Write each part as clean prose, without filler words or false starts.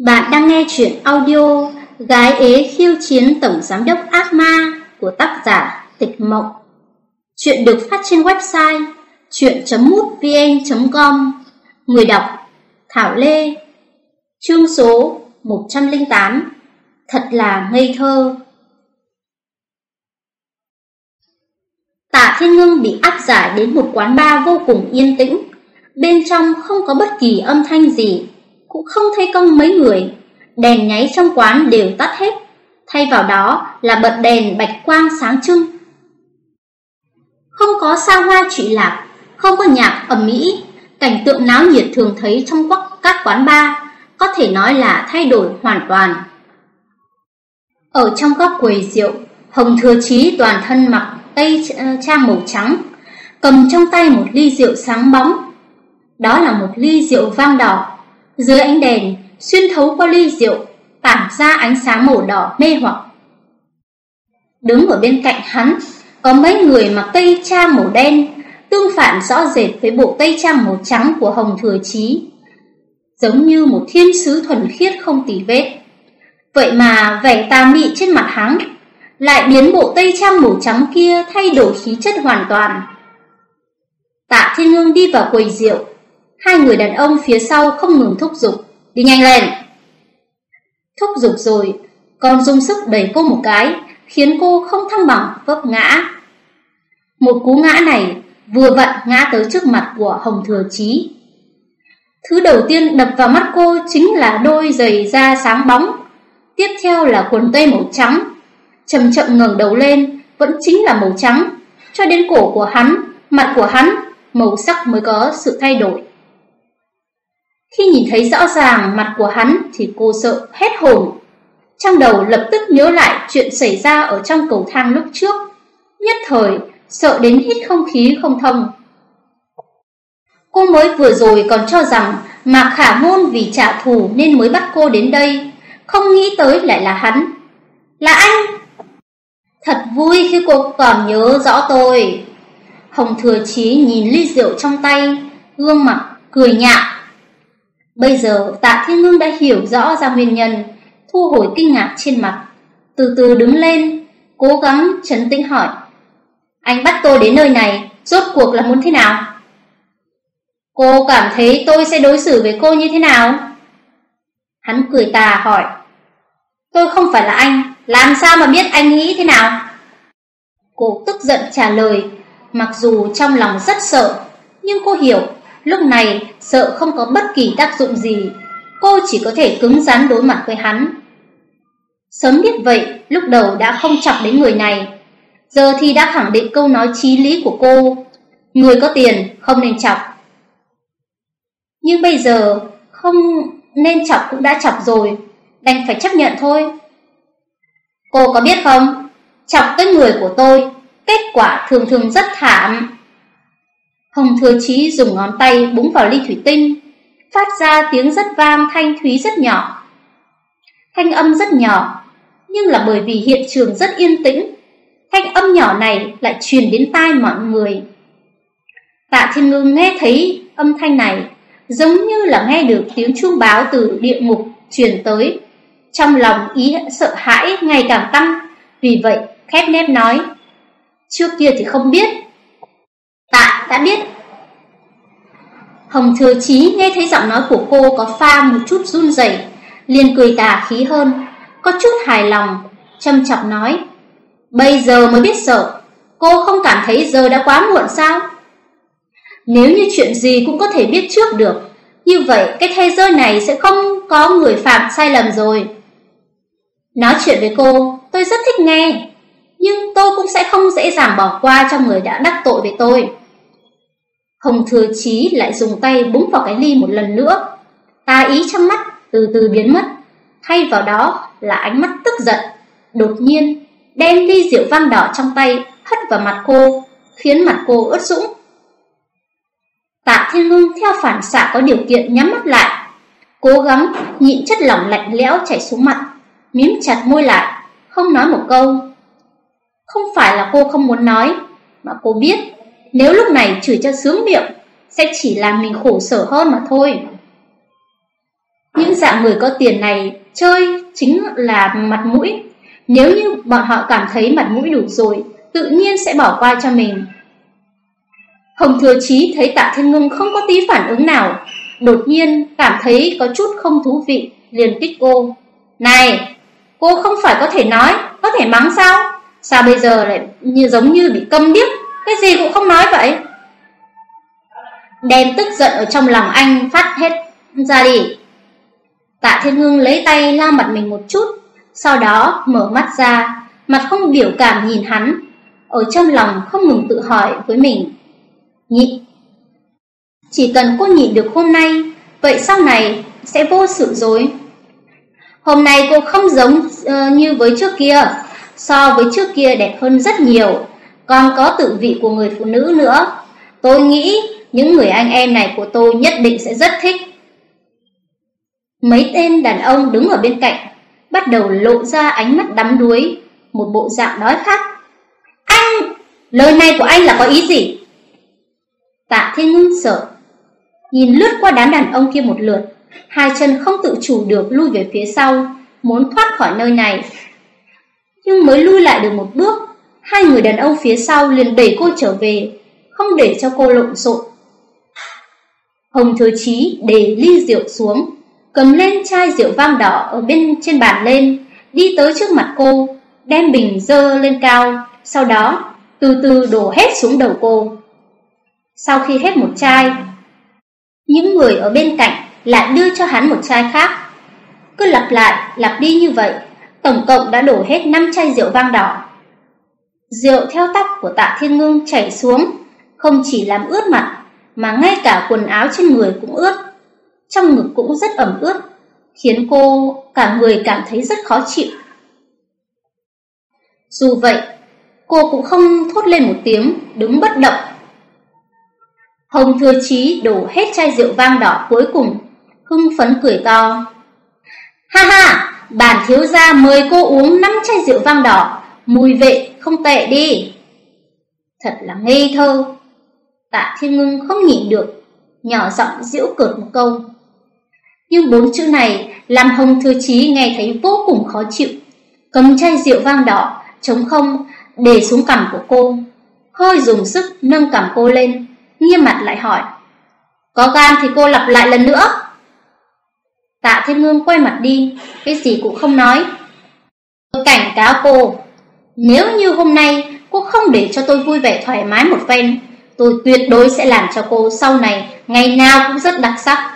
Bạn đang nghe chuyện audio Gái ế khiêu chiến tổng giám đốc ác ma của tác giả Tịch Mộng. Chuyện được phát trên website chuyện.mútvn.com. Người đọc Thảo Lê. Chương số 108. Thật là ngây thơ. Tạ Thiên Ngưng bị áp giải đến một quán bar vô cùng yên tĩnh. Bên trong không có bất kỳ âm thanh gì, cũng không thấy công mấy người. Đèn nháy trong quán đều tắt hết, thay vào đó là bật đèn bạch quang sáng trưng. Không có xa hoa trụy lạc, không có nhạc ầm ĩ, cảnh tượng náo nhiệt thường thấy trong các quán bar có thể nói là thay đổi hoàn toàn. Ở trong góc quầy rượu, Hồng Thừa Chí toàn thân mặc tây trang màu trắng, cầm trong tay một ly rượu sáng bóng. Đó là một ly rượu vang đỏ. Dưới ánh đèn, xuyên thấu qua ly rượu, tản ra ánh sáng màu đỏ mê hoặc. Đứng ở bên cạnh hắn, có mấy người mặc tây trang màu đen, tương phản rõ rệt với bộ tây trang màu trắng của Hồng Thừa Chí, giống như một thiên sứ thuần khiết không tì vết. Vậy mà vẻ tà mị trên mặt hắn lại biến bộ tây trang màu trắng kia thay đổi khí chất hoàn toàn. Tạ Thiên Ngưng đi vào quầy rượu, hai người đàn ông phía sau không ngừng thúc giục, đi nhanh lên. Thúc giục rồi, còn dùng sức đẩy cô một cái, khiến cô không thăng bằng vấp ngã. Một cú ngã này vừa vặn ngã tới trước mặt của Hồng Thừa Chí. Thứ đầu tiên đập vào mắt cô chính là đôi giày da sáng bóng, tiếp theo là quần tây màu trắng. Chậm chậm ngẩng đầu lên, vẫn chính là màu trắng, cho đến cổ của hắn, mặt của hắn, màu sắc mới có sự thay đổi. Khi nhìn thấy rõ ràng mặt của hắn thì cô sợ hết hồn. Trong đầu lập tức nhớ lại chuyện xảy ra ở trong cầu thang lúc trước, nhất thời sợ đến hít không khí không thông. Cô mới vừa rồi còn cho rằng Mạc Khả Ngôn vì trả thù nên mới bắt cô đến đây, không nghĩ tới lại là hắn. Là anh! Thật vui khi cô còn nhớ rõ tôi. Hồng Thừa Chí nhìn ly rượu trong tay, gương mặt cười nhạo. Bây giờ Tạ Thiên Ngưng đã hiểu rõ ra nguyên nhân, thu hồi kinh ngạc trên mặt, từ từ đứng lên, cố gắng trấn tĩnh hỏi: anh bắt tôi đến nơi này, rốt cuộc là muốn thế nào? Cô cảm thấy tôi sẽ đối xử với cô như thế nào? Hắn cười tà hỏi: tôi không phải là anh, làm sao mà biết anh nghĩ thế nào? Cô tức giận trả lời, mặc dù trong lòng rất sợ, nhưng cô hiểu lúc này sợ không có bất kỳ tác dụng gì, cô chỉ có thể cứng rắn đối mặt với hắn. Sớm biết vậy, lúc đầu đã không chọc đến người này, giờ thì đã khẳng định câu nói chí lý của cô: người có tiền không nên chọc. Nhưng bây giờ không nên chọc cũng đã chọc rồi, đành phải chấp nhận thôi. Cô có biết không, chọc cái người của tôi, kết quả thường thường rất thảm. Hồng Thừa Chí dùng ngón tay búng vào ly thủy tinh, phát ra tiếng rất vang thanh thúy rất nhỏ. Thanh âm rất nhỏ, nhưng là bởi vì hiện trường rất yên tĩnh, thanh âm nhỏ này lại truyền đến tai mọi người. Tạ Thiên Ngưng nghe thấy âm thanh này, giống như là nghe được tiếng chuông báo từ địa ngục truyền tới. Trong lòng ý sợ hãi ngày càng tăng, vì vậy khép nép nói: trước kia thì không biết, tạ đã biết. Hồng Thừa Chí nghe thấy giọng nói của cô có pha một chút run rẩy, liền cười tà khí hơn, có chút hài lòng, châm chọc nói: bây giờ mới biết sợ, cô không cảm thấy giờ đã quá muộn sao? Nếu như chuyện gì cũng có thể biết trước được, như vậy cái thế giới này sẽ không có người phạm sai lầm rồi. Nói chuyện với cô, tôi rất thích nghe, nhưng tôi cũng sẽ không dễ dàng bỏ qua cho người đã đắc tội với tôi. Hồng Thừa Chí lại dùng tay búng vào cái ly một lần nữa, tà ý trong mắt từ từ biến mất, thay vào đó là ánh mắt tức giận, đột nhiên đem ly rượu vang đỏ trong tay hất vào mặt cô, khiến mặt cô ướt sũng. Tạ Thiên Ngưng theo phản xạ có điều kiện nhắm mắt lại, cố gắng nhịn chất lỏng lạnh lẽo chảy xuống mặt, mím chặt môi lại, không nói một câu. Không phải là cô không muốn nói, mà cô biết nếu lúc này chửi cho sướng miệng sẽ chỉ làm mình khổ sở hơn mà thôi. Những dạng người có tiền này chơi chính là mặt mũi. Nếu như bọn họ cảm thấy mặt mũi đủ rồi, tự nhiên sẽ bỏ qua cho mình. Hồng Thừa Chí thấy Tạ Thiên Ngưng không có tí phản ứng nào, đột nhiên cảm thấy có chút không thú vị, liền kích cô. Này, cô không phải có thể nói, có thể mắng sao? Sao bây giờ lại giống như bị câm điếc, cái gì cũng không nói vậy? Đem tức giận ở trong lòng anh phát hết ra đi. Tạ Thiên Ngưng lấy tay lau mặt mình một chút, sau đó mở mắt ra, mặt không biểu cảm nhìn hắn, ở trong lòng không ngừng tự hỏi với mình. Nhịn. Chỉ cần cô nhịn được hôm nay, vậy sau này sẽ vô sự rồi. Hôm nay cô không giống như với trước kia, so với trước kia đẹp hơn rất nhiều, còn có tự vị của người phụ nữ nữa. Tôi nghĩ những người anh em này của tôi nhất định sẽ rất thích. Mấy tên đàn ông đứng ở bên cạnh bắt đầu lộ ra ánh mắt đắm đuối, một bộ dạng đói khát. Anh, lời này của anh là có ý gì? Tạ Thiên Ngưng sợ, nhìn lướt qua đám đàn ông kia một lượt, hai chân không tự chủ được lui về phía sau, muốn thoát khỏi nơi này. Nhưng mới lui lại được một bước, hai người đàn ông phía sau liền đẩy cô trở về, không để cho cô lộn xộn. Hồng Thừa Chí để ly rượu xuống, cầm lên chai rượu vang đỏ ở trên bàn lên, đi tới trước mặt cô, đem bình dơ lên cao, sau đó từ từ đổ hết xuống đầu cô. Sau khi hết một chai, những người ở bên cạnh lại đưa cho hắn một chai khác. Cứ lặp lại, lặp đi như vậy, tổng cộng đã đổ hết 5 chai rượu vang đỏ. Rượu theo tóc của Tạ Thiên Ngưng chảy xuống, không chỉ làm ướt mặt, mà ngay cả quần áo trên người cũng ướt, trong ngực cũng rất ẩm ướt, khiến cô cả người cảm thấy rất khó chịu. Dù vậy, cô cũng không thốt lên một tiếng, đứng bất động. Hồng Thừa Chí đổ hết chai rượu vang đỏ cuối cùng, hưng phấn cười to. Ha ha, bản thiếu gia mời cô uống 5 chai rượu vang đỏ, mùi vị không tệ đi. Thật là ngây thơ. Tạ Thiên Ngưng không nhịn được, nhỏ giọng giễu cợt một câu. Nhưng 4 chữ này làm Hồng Thừa Chí nghe thấy vô cùng khó chịu, cầm chai rượu vang đỏ trống không để xuống cằm của cô, hơi dùng sức nâng cằm cô lên, nghiêm mặt lại hỏi. Có gan thì cô lặp lại lần nữa. Tạ Thiên Ngưng quay mặt đi, cái gì cũng không nói. Tôi cảnh cáo cô, nếu như hôm nay cô không để cho tôi vui vẻ thoải mái một phen, tôi tuyệt đối sẽ làm cho cô sau này ngày nào cũng rất đặc sắc.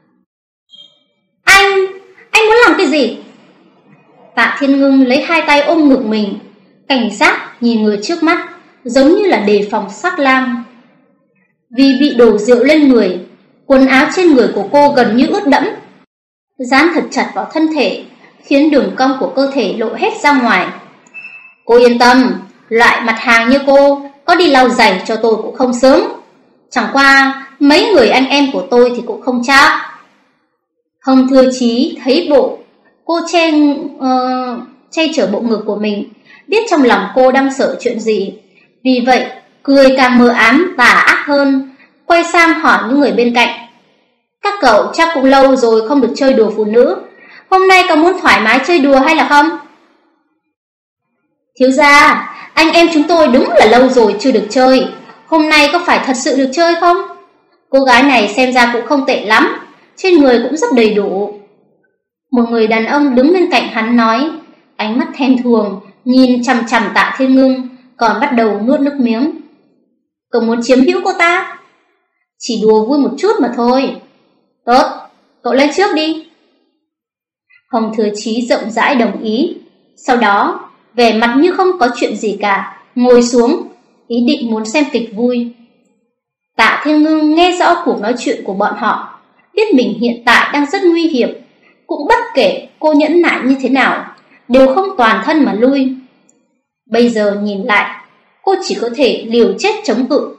Anh muốn làm cái gì? Tạ Thiên Ngưng lấy hai tay ôm ngực mình, cảnh giác nhìn người trước mắt, giống như là đề phòng sắc lang. Vì bị đổ rượu lên người, quần áo trên người của cô gần như ướt đẫm, dán thật chặt vào thân thể, khiến đường cong của cơ thể lộ hết ra ngoài. Cô yên tâm, loại mặt hàng như cô có đi lau giày cho tôi cũng không sướng. Chẳng qua mấy người anh em của tôi thì cũng không chắc. Hồng Thừa Chí thấy bộ cô che chở bộ ngực của mình, biết trong lòng cô đang sợ chuyện gì, vì vậy cười càng mờ ám tà ác hơn, quay sang hỏi những người bên cạnh. Các cậu chắc cũng lâu rồi không được chơi đùa phụ nữ, hôm nay có muốn thoải mái chơi đùa hay là không? Thiếu gia, anh em chúng tôi đúng là lâu rồi chưa được chơi, hôm nay có phải thật sự được chơi không? Cô gái này xem ra cũng không tệ lắm, trên người cũng rất đầy đủ. Một người đàn ông đứng bên cạnh hắn nói, ánh mắt thèm thuồng nhìn chằm chằm Tạ Thiên Ngưng, còn bắt đầu nuốt nước miếng. Cậu muốn chiếm hữu cô ta? Chỉ đùa vui một chút mà thôi. Tốt, cậu lên trước đi. Hồng Thừa Chí rộng rãi đồng ý, sau đó vẻ mặt như không có chuyện gì cả, ngồi xuống, ý định muốn xem kịch vui. Tạ Thiên Ngưng nghe rõ cuộc nói chuyện của bọn họ, biết mình hiện tại đang rất nguy hiểm, cũng bất kể cô nhẫn nại như thế nào, đều không toàn thân mà lui. Bây giờ nhìn lại, cô chỉ có thể liều chết chống cự.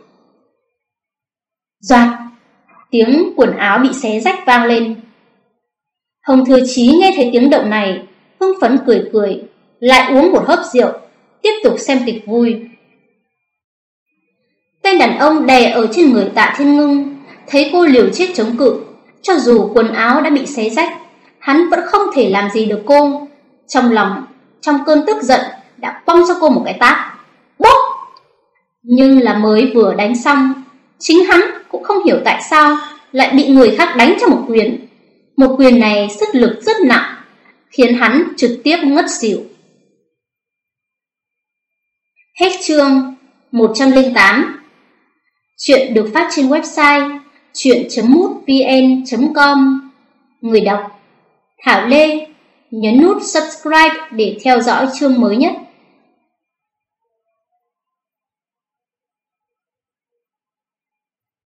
Doạt, tiếng quần áo bị xé rách vang lên. Hồng Thừa Chí nghe thấy tiếng động này, hưng phấn cười cười, lại uống một hớp rượu, tiếp tục xem kịch vui. Tên đàn ông đè ở trên người Tạ Thiên Ngưng, thấy cô liều chết chống cự, cho dù quần áo đã bị xé rách, hắn vẫn không thể làm gì được cô. Trong lòng, trong cơn tức giận, đã quăng cho cô một cái tát. Bốp! Nhưng là mới vừa đánh xong, chính hắn cũng không hiểu tại sao lại bị người khác đánh cho một quyền. Một quyền này sức lực rất nặng, khiến hắn trực tiếp ngất xỉu. Hết chương 108. Chuyện được phát trên website chuyện.mútvn.com. Người đọc Thảo Lê. Nhấn nút subscribe để theo dõi chương mới nhất.